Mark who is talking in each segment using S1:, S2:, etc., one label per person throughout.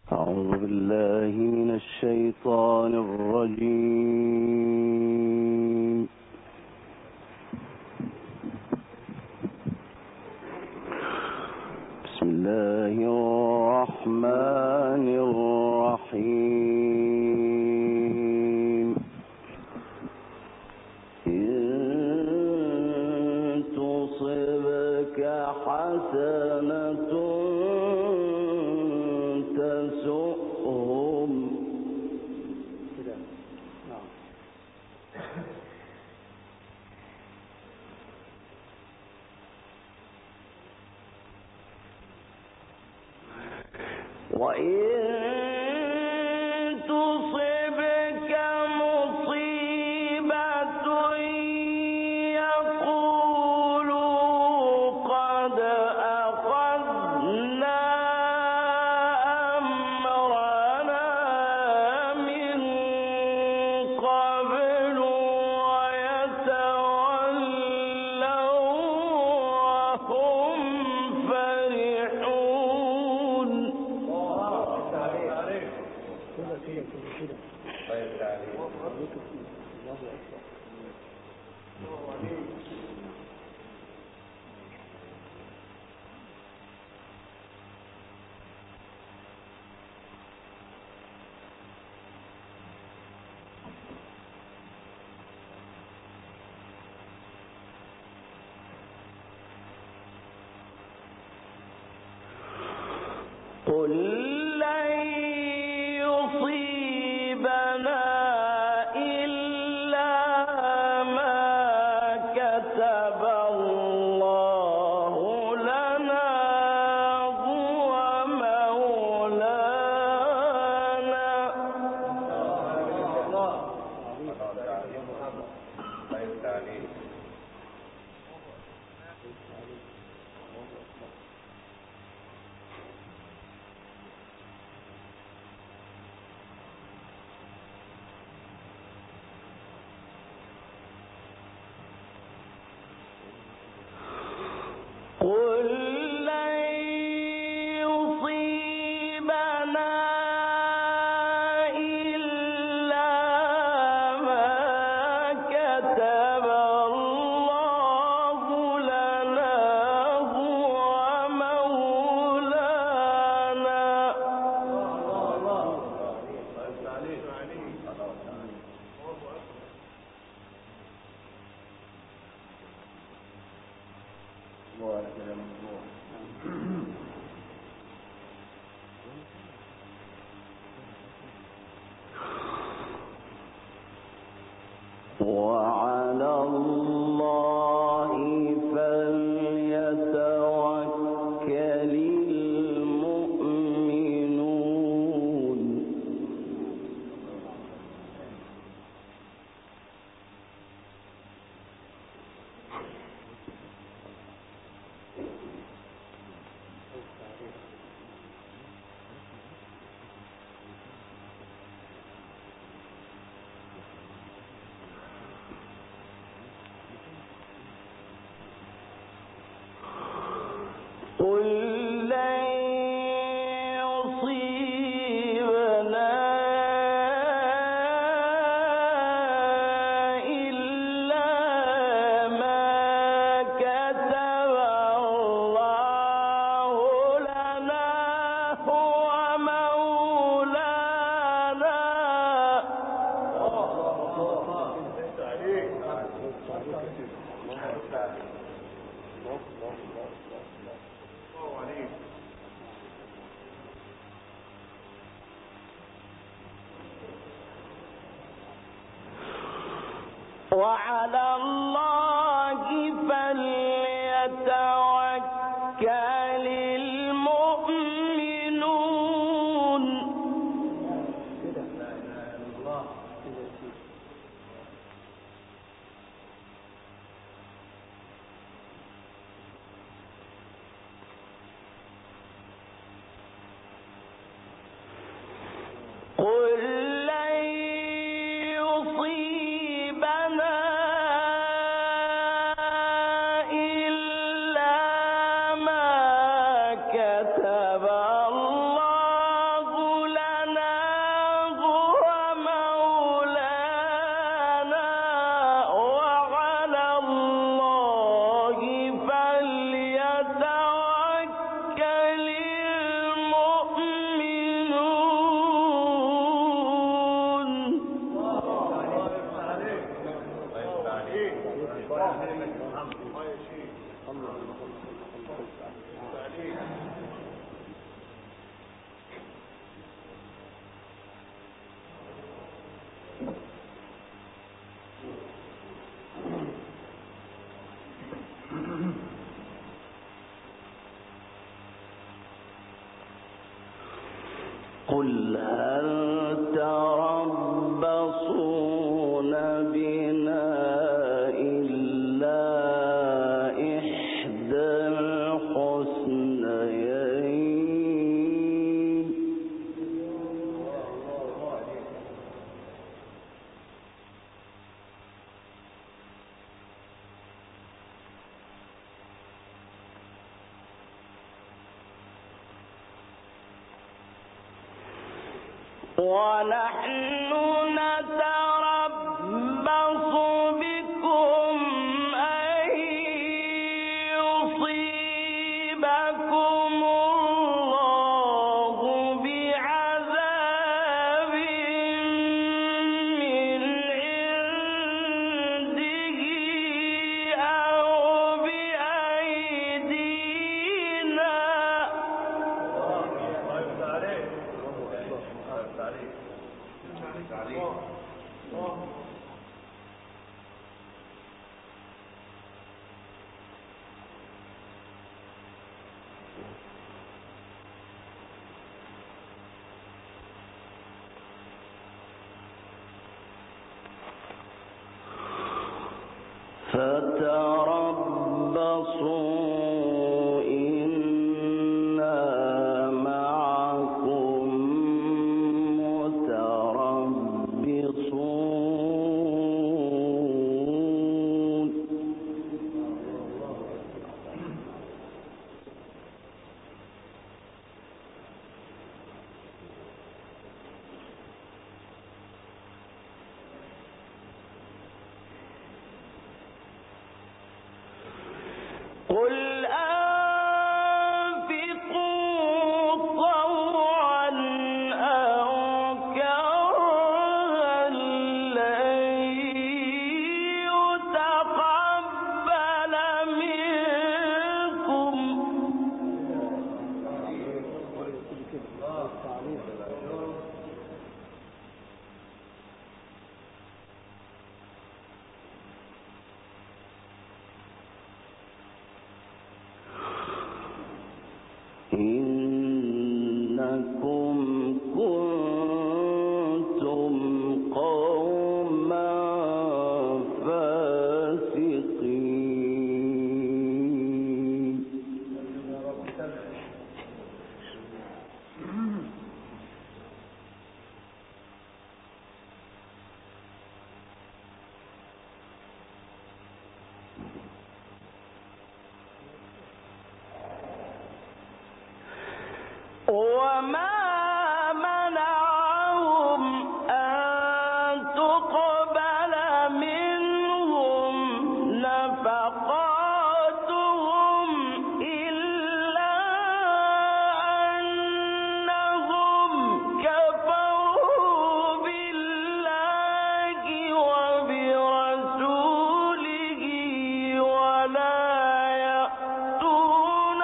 S1: أعوذ بالله من الشيطان الرجيم. بسم الله الرحمن الرحيم. إن تصبك حسنة تسؤهم وإن تصبك مصيبة يقولوا قد أخذنا أمرنا من قبل ويتولوا وهم فرحون. قل لن يصيبنا إلا ما كتب الله لنا هو مولانا. قل لن يصيبنا إلا ما كتب الله لنا هو مولانا. وعلى الله فليتوكل المؤمنون. قل لن يصيبنا إلا ما كتب الله لنا هو مولانا. وعلى الله فليتوكل المؤمنون. قل لن يصيبنا قل هل تربصون بنا إلا إحدى الحسنيين ونحن نتربص بكم أن يصيبكم الله بعذاب من عنده أو بأيدينا فتربصوا إنا معكم متربصون قل أنفقوا طوعا أو كرها لن يتقبل منكم إنكم كنتم قوما فاسقين وما منعهم أن تقبل منهم نفقاتهم إلا أنهم كفروا بالله وبرسوله ولا يأتون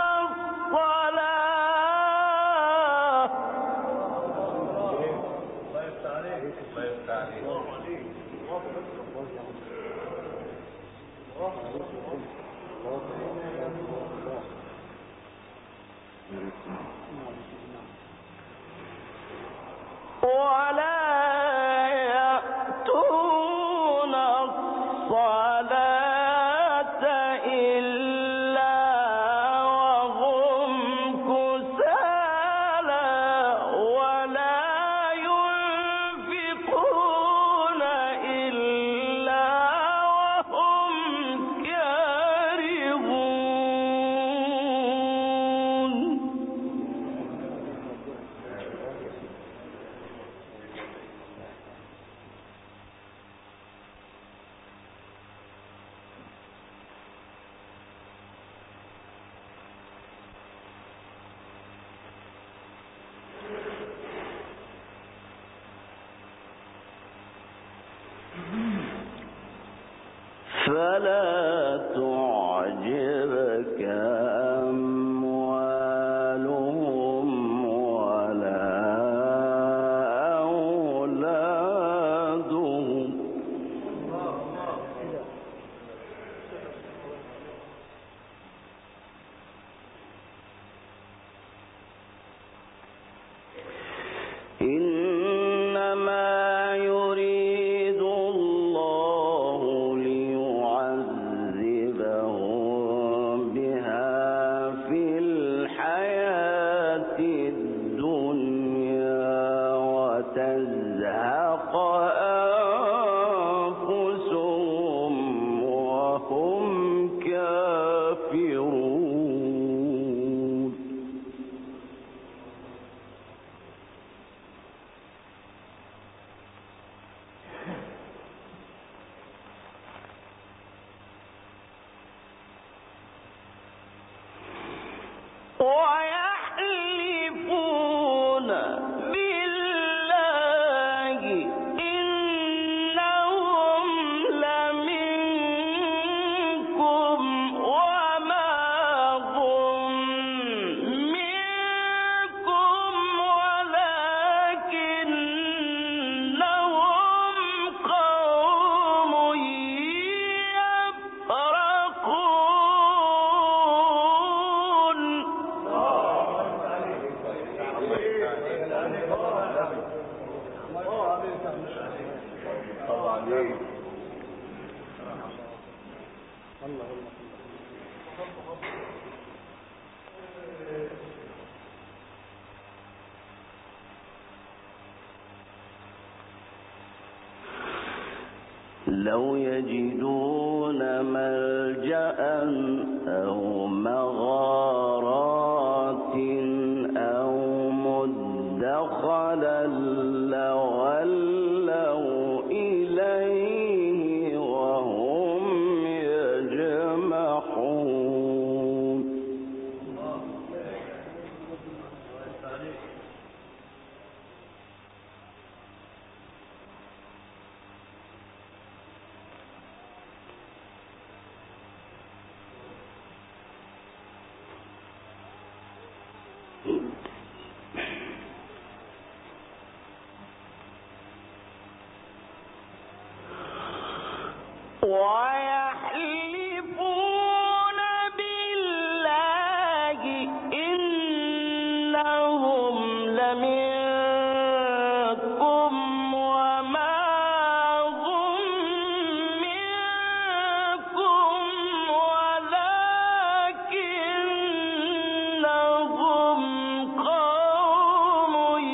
S1: الصلاة إلا وهم كسالى ولا ينفقون إلا وهم كارهون فلا تعجبك أموالهم ولا أولادهم أنفسهم وهم كافرون ويحلفون بالله إنهم لمنكم وما هم منكم ولكنهم قوم لو يجدون ملجأ أو مغارات أو مدخلا لولوا إليه وهم يجمحون ويحلفون بالله إنهم لمنكم وما هم منكم ولكنهم قوم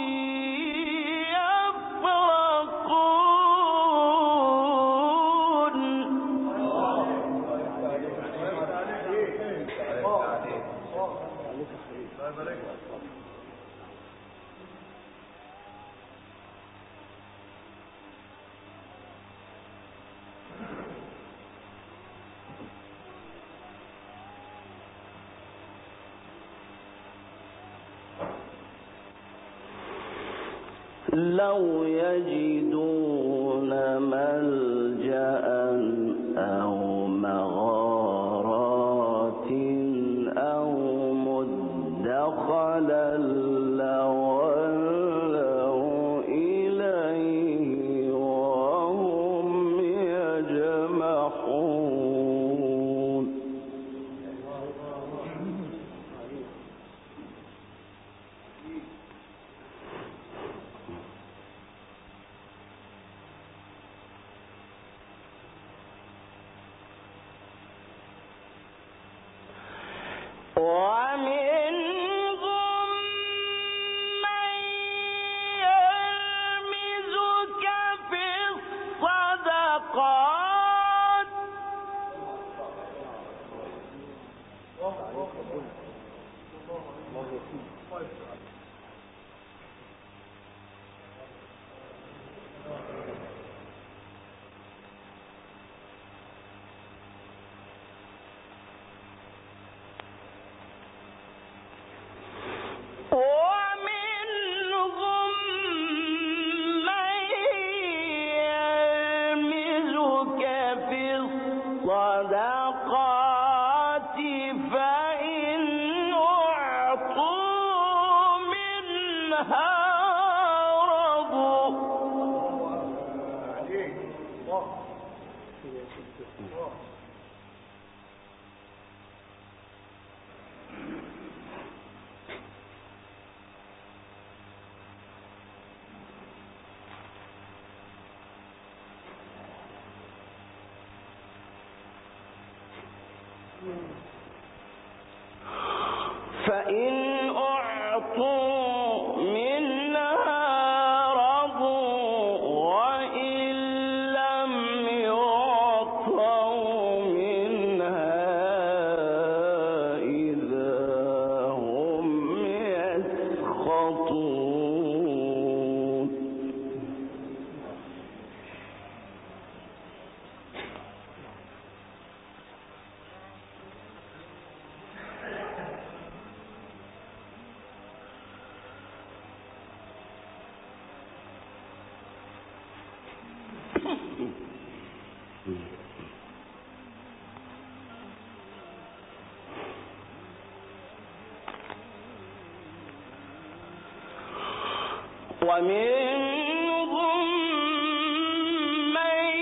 S1: لو يجدون ملجأ أو مغارات أو مدخلا لولوا إليه وهم يجمحون ومنهم من يلمزك في الصدقات ومنهم من يلمزك في الصدقات فإن أعطوا منها رضوا فإن أعطوا منها رضوا ومنهم من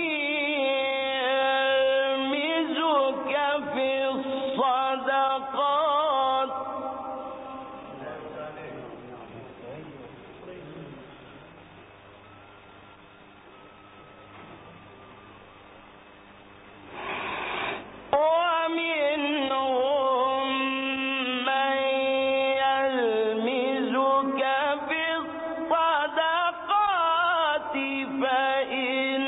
S1: يلمزك في الصدقات فإن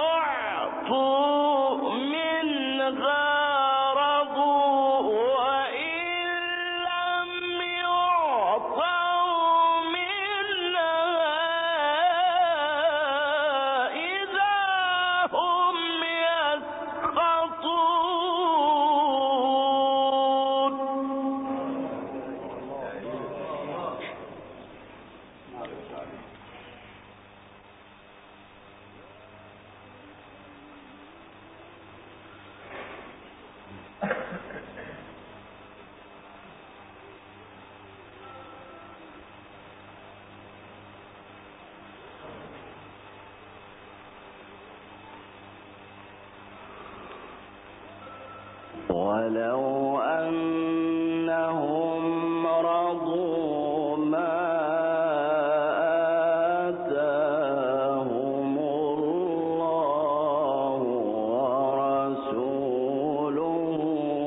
S1: أعطوا منها رضوا وإن لم يعطوا منها إذا هم يسخطون. ولو أنهم رضوا ما آتاهم الله ورسوله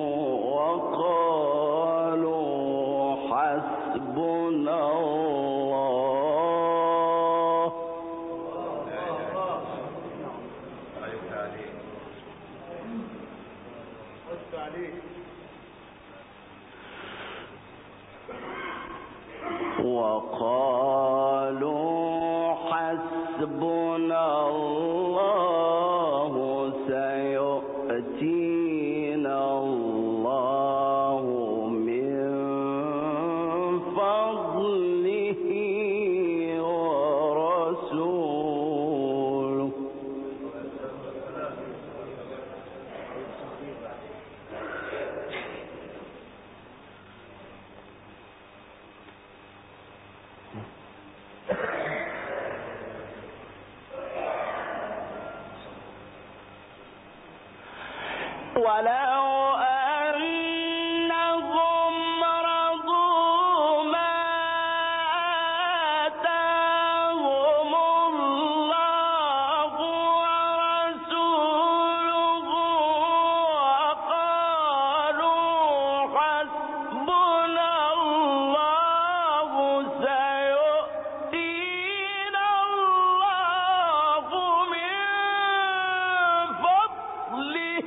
S1: وقالوا حسبنا الله سيؤتينا الله من فضله ورسوله. ولو أنهم رضوا ما آتاهم الله ورسوله وقالوا حسبنا الله سيؤتينا الله من فضله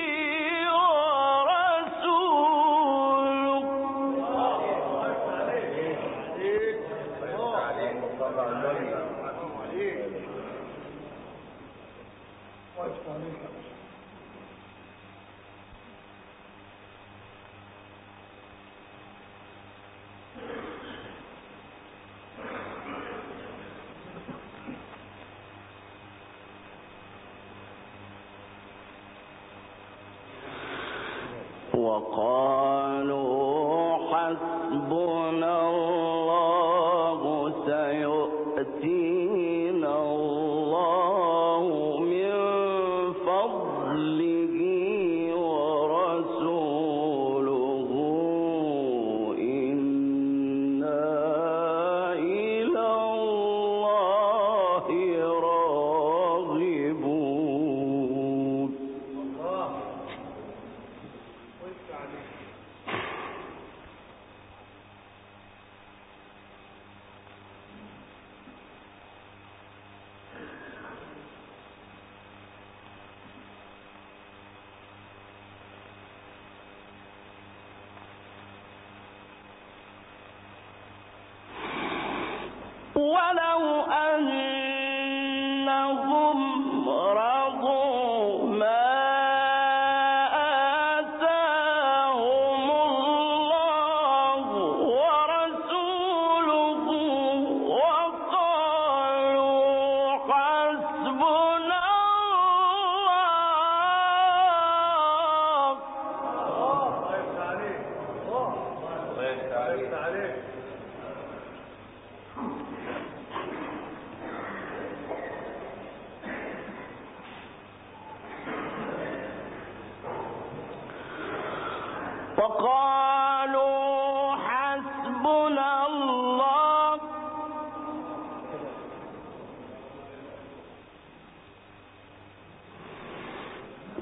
S1: وقالوا حسبنا الله سيؤتينا الله من فضله ورسوله إنا إلى الله راغبون.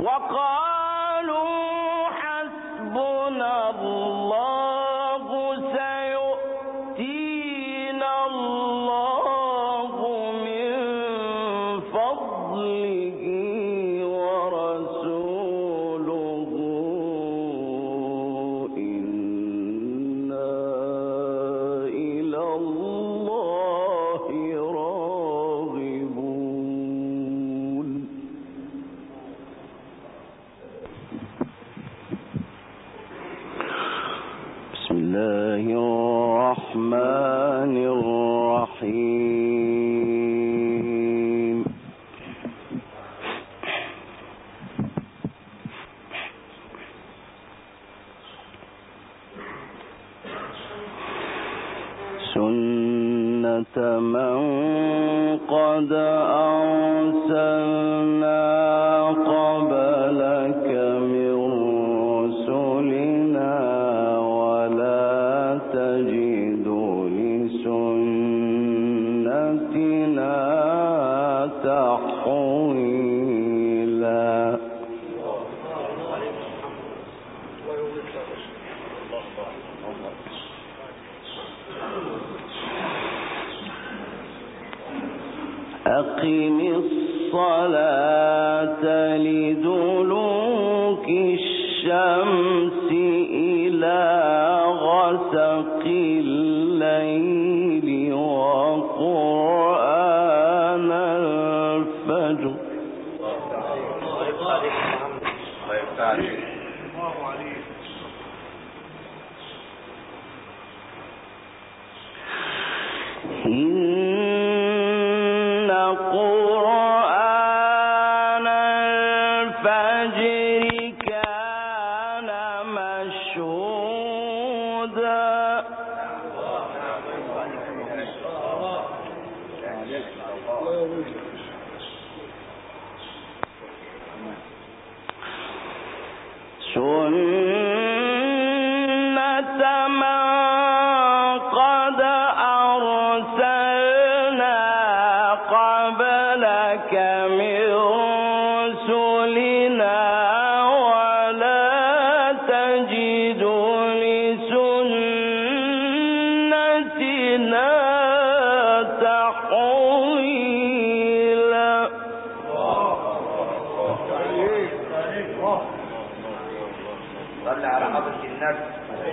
S1: وقالوا حسبنا الله سيؤتينا الله من فضله ورسوله إنا إلى الله راغبون. بسم الله الرحمن الرحيم. سنة من قد أرسلنا قبلك من رسلنا ولا تجد لسنتنا تحويلا. أقم الصلاة لدلوك الشمس إلى غسق الليل وقرآن الفجر إن قرآن الفجر كان مشهودا. سنة من قد أرسلنا قبلك من رسلنا ولا تجد لسنتنا تحويلا.
S2: صلى على حضرة النبي.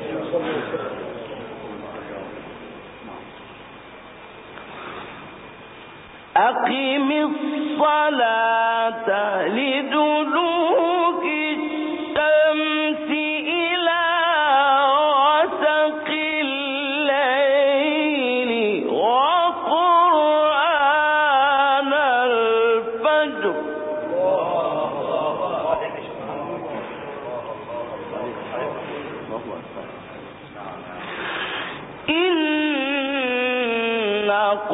S1: أقم الصلاة لدلوك الشمس إلى غسق الليل وقرآن الفجر إن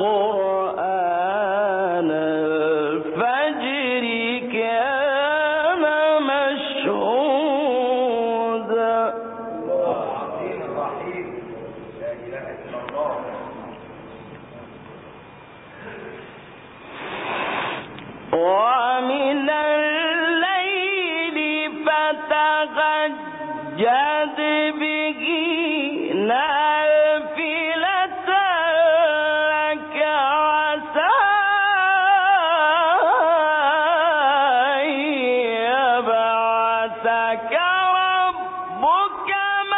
S1: قرآن الفجر كان مشهودا. ومن الليل فتهجد به نافلة لك عسى أن يبعثك ربك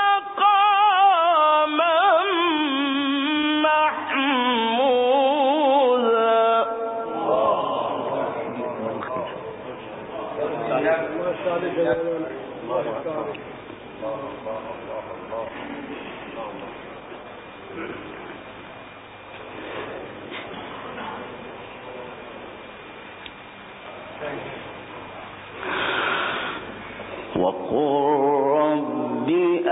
S1: مقاما محمودا. وقل رب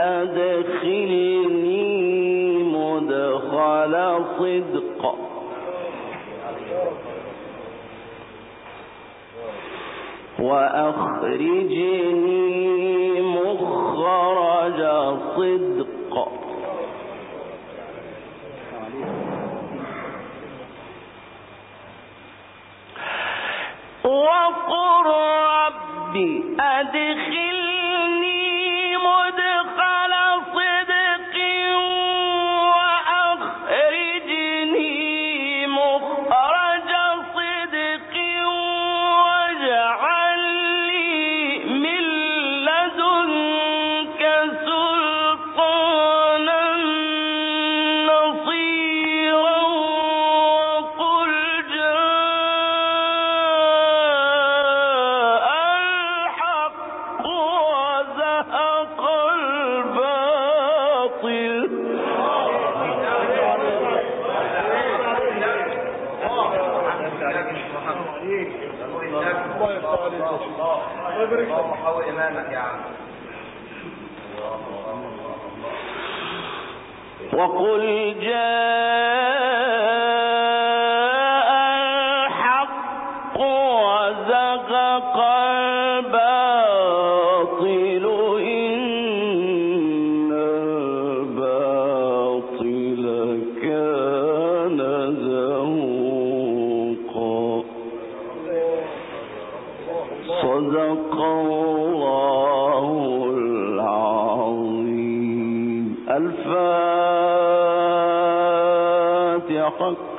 S1: أدخلني مدخل صدق وأخرجني مخرج صدق وقل رب أدخلني مدخل صدق وأخرجني مخرج صدق واجعل لي من لدنك سلطانا نصيرا وقل جاء الحق وزهق الباطل وقل جاء الحق وزهق الباطل إن الباطل كان زهوقا صدق الله العظيم. الفاتحة.